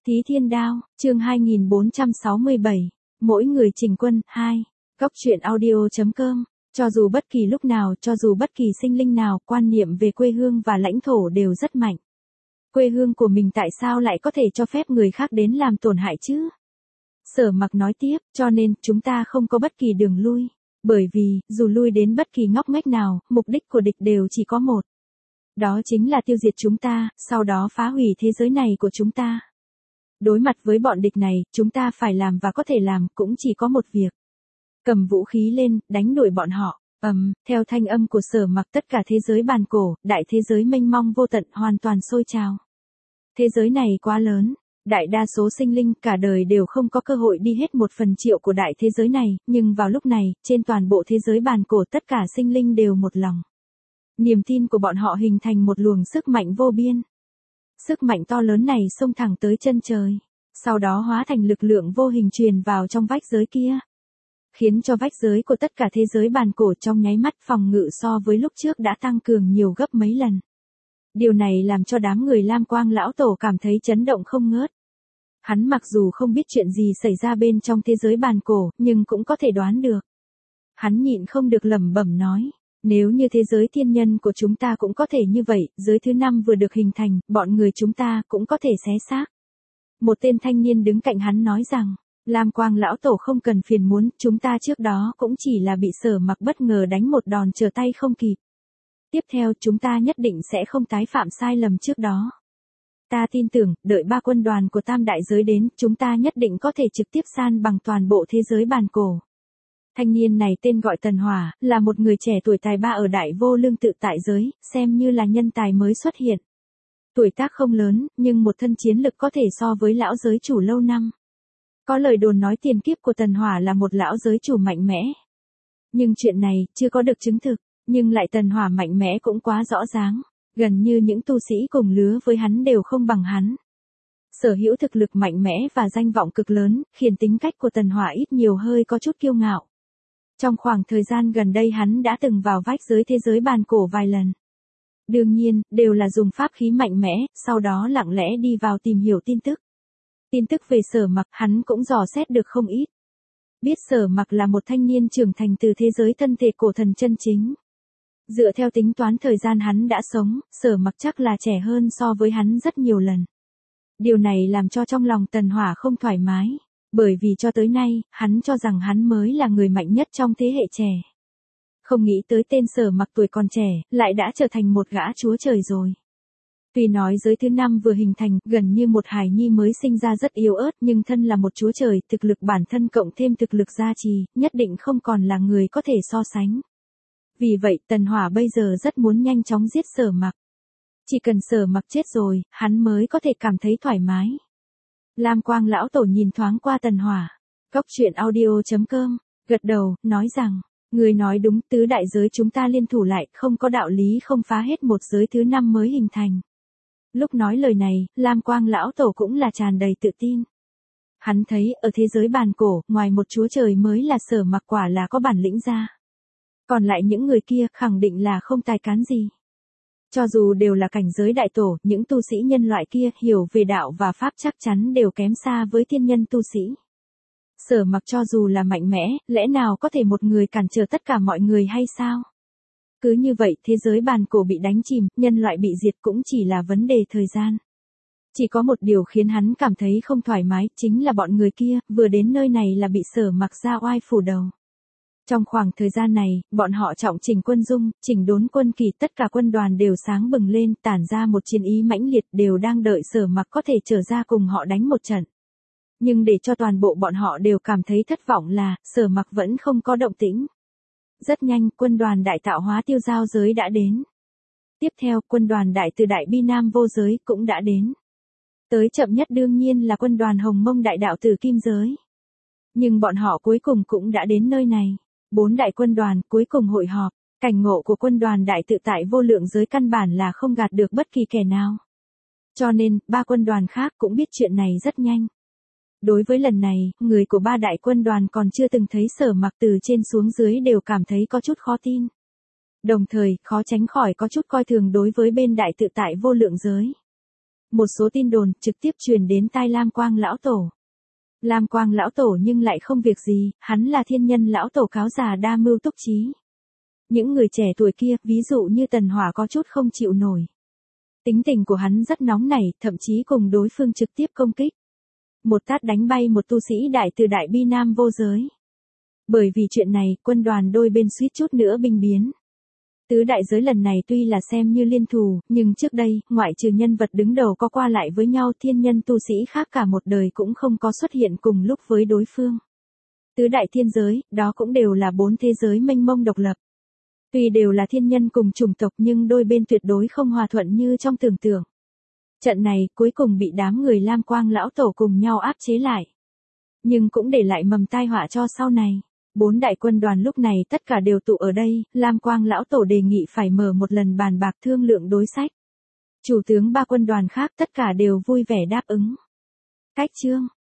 Thí Thiên Đao, chương 2467, mỗi người chỉnh quân, 2, Góc truyện audio.com, cho dù bất kỳ lúc nào, cho dù bất kỳ sinh linh nào, quan niệm về quê hương và lãnh thổ đều rất mạnh. Quê hương của mình tại sao lại có thể cho phép người khác đến làm tổn hại chứ? Sở Mặc nói tiếp, cho nên, chúng ta không có bất kỳ đường lui. Bởi vì, dù lui đến bất kỳ ngóc ngách nào, mục đích của địch đều chỉ có một. Đó chính là tiêu diệt chúng ta, sau đó phá hủy thế giới này của chúng ta. Đối mặt với bọn địch này, chúng ta phải làm và có thể làm cũng chỉ có một việc. Cầm vũ khí lên, đánh đuổi bọn họ. Theo thanh âm của Sở Mặc, tất cả thế giới bàn cổ, đại thế giới mênh mong vô tận hoàn toàn sôi trào. Thế giới này quá lớn, đại đa số sinh linh cả đời đều không có cơ hội đi hết 1/1000 của đại thế giới này, nhưng vào lúc này, trên toàn bộ thế giới bàn cổ tất cả sinh linh đều một lòng. Niềm tin của bọn họ hình thành một luồng sức mạnh vô biên. Sức mạnh to lớn này xông thẳng tới chân trời, sau đó hóa thành lực lượng vô hình truyền vào trong vách giới kia, khiến cho vách giới của tất cả thế giới bàn cổ trong nháy mắt phòng ngự so với lúc trước đã tăng cường nhiều gấp mấy lần. Điều này làm cho đám người Lam Quang lão tổ cảm thấy chấn động không ngớt. Hắn mặc dù không biết chuyện gì xảy ra bên trong thế giới bàn cổ, nhưng cũng có thể đoán được. Hắn nhịn không được lẩm bẩm nói, nếu như thế giới thiên nhân của chúng ta cũng có thể như vậy, giới thứ 5 vừa được hình thành, bọn người chúng ta cũng có thể xé xác. Một tên thanh niên đứng cạnh hắn nói rằng, Lam Quang lão tổ không cần phiền muốn, chúng ta trước đó cũng chỉ là bị Sở Mặc bất ngờ đánh một đòn trở tay không kịp. Tiếp theo chúng ta nhất định sẽ không tái phạm sai lầm trước đó. Ta tin tưởng, đợi 3 quân đoàn của tam đại giới đến, chúng ta nhất định có thể trực tiếp san bằng toàn bộ thế giới bàn cổ. Thanh niên này tên gọi Tần Hỏa, là một người trẻ tuổi tài ba ở Đại Vô Lương tự tại giới, xem như là nhân tài mới xuất hiện. Tuổi tác không lớn, nhưng một thân chiến lực có thể so với lão giới chủ lâu năm. Có lời đồn nói tiền kiếp của Tần Hỏa là một lão giới chủ mạnh mẽ. Nhưng chuyện này, chưa có được chứng thực, nhưng lại Tần Hỏa mạnh mẽ cũng quá rõ ràng. Gần như những tu sĩ cùng lứa với hắn đều không bằng hắn. Sở hữu thực lực mạnh mẽ và danh vọng cực lớn, khiến tính cách của Tần Hỏa ít nhiều hơi có chút kiêu ngạo. Trong khoảng thời gian gần đây hắn đã từng vào vách giới thế giới bàn cổ vài lần. Đương nhiên, đều là dùng pháp khí mạnh mẽ, sau đó lặng lẽ đi vào tìm hiểu tin tức. Tin tức về Sở Mặc hắn cũng dò xét được không ít. Biết Sở Mặc là một thanh niên trưởng thành từ thế giới thân thể cổ thần chân chính. Dựa theo tính toán thời gian hắn đã sống, Sở Mặc chắc là trẻ hơn so với hắn rất nhiều lần. Điều này làm cho trong lòng Tần Hỏa không thoải mái, bởi vì cho tới nay, hắn cho rằng hắn mới là người mạnh nhất trong thế hệ trẻ. Không nghĩ tới tên Sở Mặc tuổi còn trẻ, lại đã trở thành một gã chúa trời rồi. Tuy nói giới thứ 5 vừa hình thành, gần như một hài nhi mới sinh ra rất yếu ớt, nhưng thân là một chúa trời, thực lực bản thân cộng thêm thực lực gia trì, nhất định không còn là người có thể so sánh. Vì vậy, Tần Hỏa bây giờ rất muốn nhanh chóng giết Sở Mặc. Chỉ cần Sở Mặc chết rồi, hắn mới có thể cảm thấy thoải mái. Lam Quang lão tổ nhìn thoáng qua Tần Hỏa. Góc truyện audio.com, gật đầu, nói rằng, người nói đúng, tứ đại giới chúng ta liên thủ lại, không có đạo lý không phá hết một giới thứ 5 mới hình thành. Lúc nói lời này, Lam Quang lão tổ cũng là tràn đầy tự tin. Hắn thấy, ở thế giới bàn cổ, ngoài một chúa trời mới là Sở Mặc quả là có bản lĩnh ra. Còn lại những người kia, khẳng định là không tài cán gì. Cho dù đều là cảnh giới đại tổ, những tu sĩ nhân loại kia, hiểu về đạo và pháp chắc chắn đều kém xa với thiên nhân tu sĩ. Sở Mặc cho dù là mạnh mẽ, lẽ nào có thể một người cản trở tất cả mọi người hay sao? Cứ như vậy, thế giới bàn cổ bị đánh chìm, nhân loại bị diệt cũng chỉ là vấn đề thời gian. Chỉ có một điều khiến hắn cảm thấy không thoải mái, chính là bọn người kia, vừa đến nơi này là bị Sở Mặc ra oai phủ đầu. Trong khoảng thời gian này, bọn họ trọng chỉnh quân dung, chỉnh đốn quân kỳ, tất cả quân đoàn đều sáng bừng lên, tản ra một chiến ý mãnh liệt, đều đang đợi Sở Mặc có thể trở ra cùng họ đánh một trận. Nhưng để cho toàn bộ bọn họ đều cảm thấy thất vọng là, Sở Mặc vẫn không có động tĩnh. Rất nhanh, quân đoàn đại tạo hóa tiêu giao giới đã đến. Tiếp theo, quân đoàn đại từ đại bi nam vô giới cũng đã đến. Tới chậm nhất đương nhiên là quân đoàn hồng mông đại đạo từ kim giới. Nhưng bọn họ cuối cùng cũng đã đến nơi này. 4 đại quân đoàn cuối cùng hội họp, cảnh ngộ của quân đoàn đại tự tại vô lượng giới căn bản là không gạt được bất kỳ kẻ nào. Cho nên, 3 quân đoàn khác cũng biết chuyện này rất nhanh. Đối với lần này, người của 3 đại quân đoàn còn chưa từng thấy Sở Mặc từ trên xuống dưới đều cảm thấy có chút khó tin. Đồng thời, khó tránh khỏi có chút coi thường đối với bên đại tự tại vô lượng giới. Một số tin đồn trực tiếp truyền đến tai Lam Quang lão tổ. Lam Quang lão tổ nhưng lại không việc gì, hắn là thiên nhân lão tổ cáo già đa mưu túc trí. Những người trẻ tuổi kia, ví dụ như Tần Hỏa có chút không chịu nổi. Tính tình của hắn rất nóng nảy, thậm chí cùng đối phương trực tiếp công kích. Một tát đánh bay một tu sĩ đại từ đại bi nam vô giới. Bởi vì chuyện này, quân đoàn đôi bên suýt chút nữa binh biến. Tứ đại giới lần này tuy là xem như liên thù, nhưng trước đây, ngoại trừ nhân vật đứng đầu có qua lại với nhau, thiên nhân tu sĩ khác cả một đời cũng không có xuất hiện cùng lúc với đối phương. Tứ đại thiên giới, đó cũng đều là 4 thế giới mênh mông độc lập. Tuy đều là thiên nhân cùng chủng tộc nhưng đôi bên tuyệt đối không hòa thuận như trong tưởng tượng. Trận này cuối cùng bị đám người Lam Quang lão tổ cùng nhau áp chế lại. Nhưng cũng để lại mầm tai họa cho sau này. 4 đại quân đoàn lúc này tất cả đều tụ ở đây, Lam Quang lão tổ đề nghị phải mở một lần bàn bạc thương lượng đối sách. Chủ tướng 3 quân đoàn khác tất cả đều vui vẻ đáp ứng. Cách chương